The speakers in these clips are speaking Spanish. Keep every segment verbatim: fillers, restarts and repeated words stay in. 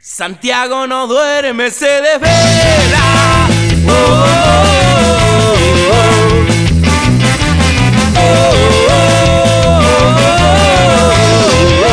Santiago no duerme, se desvela. Oh, oh, oh, oh, oh, oh,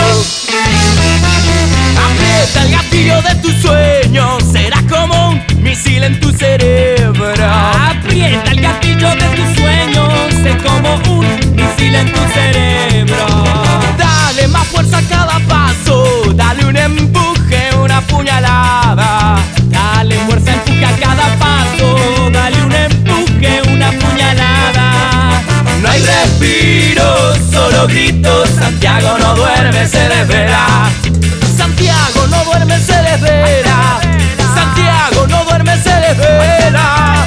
oh. Aprieta el gatillo de tus sueños, será como un misil en tu cerebro. Aprieta el gatillo de tus sueños, es como un misil en tu cerebro. Dale más fuerza a cada paso, dale un empuje, una puñalada. Dale fuerza, empuje a cada paso, dale un empuje, una puñalada. No hay respiro, solo gritos. Santiago no duerme, se desvela. Santiago no duerme, se desvela. Santiago no duerme, se desvela.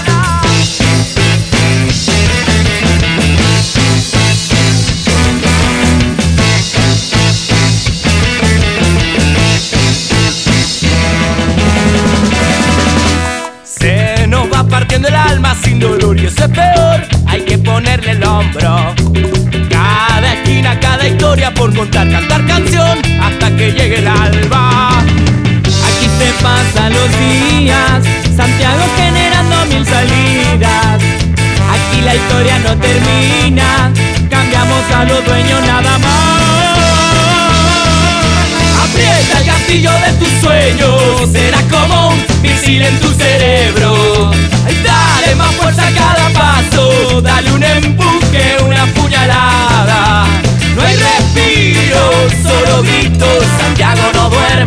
Se nos va partiendo el alma sin dolor y eso es peor. Hay que ponerle el hombro. Cada esquina, cada historia por contar, cantar canción hasta que llegue el alba. Aquí se pasan los días, Santiago generando mil salidas. Aquí la historia no termina, cambiamos a los dueños nada más. Aprieta el gatillo de tus sueños, será como un misil en tu cerebro. Dale más fuerza a cada paso, dale un empuje, una puñalada. No hay respiro, solo gritos. Santiago no duerme,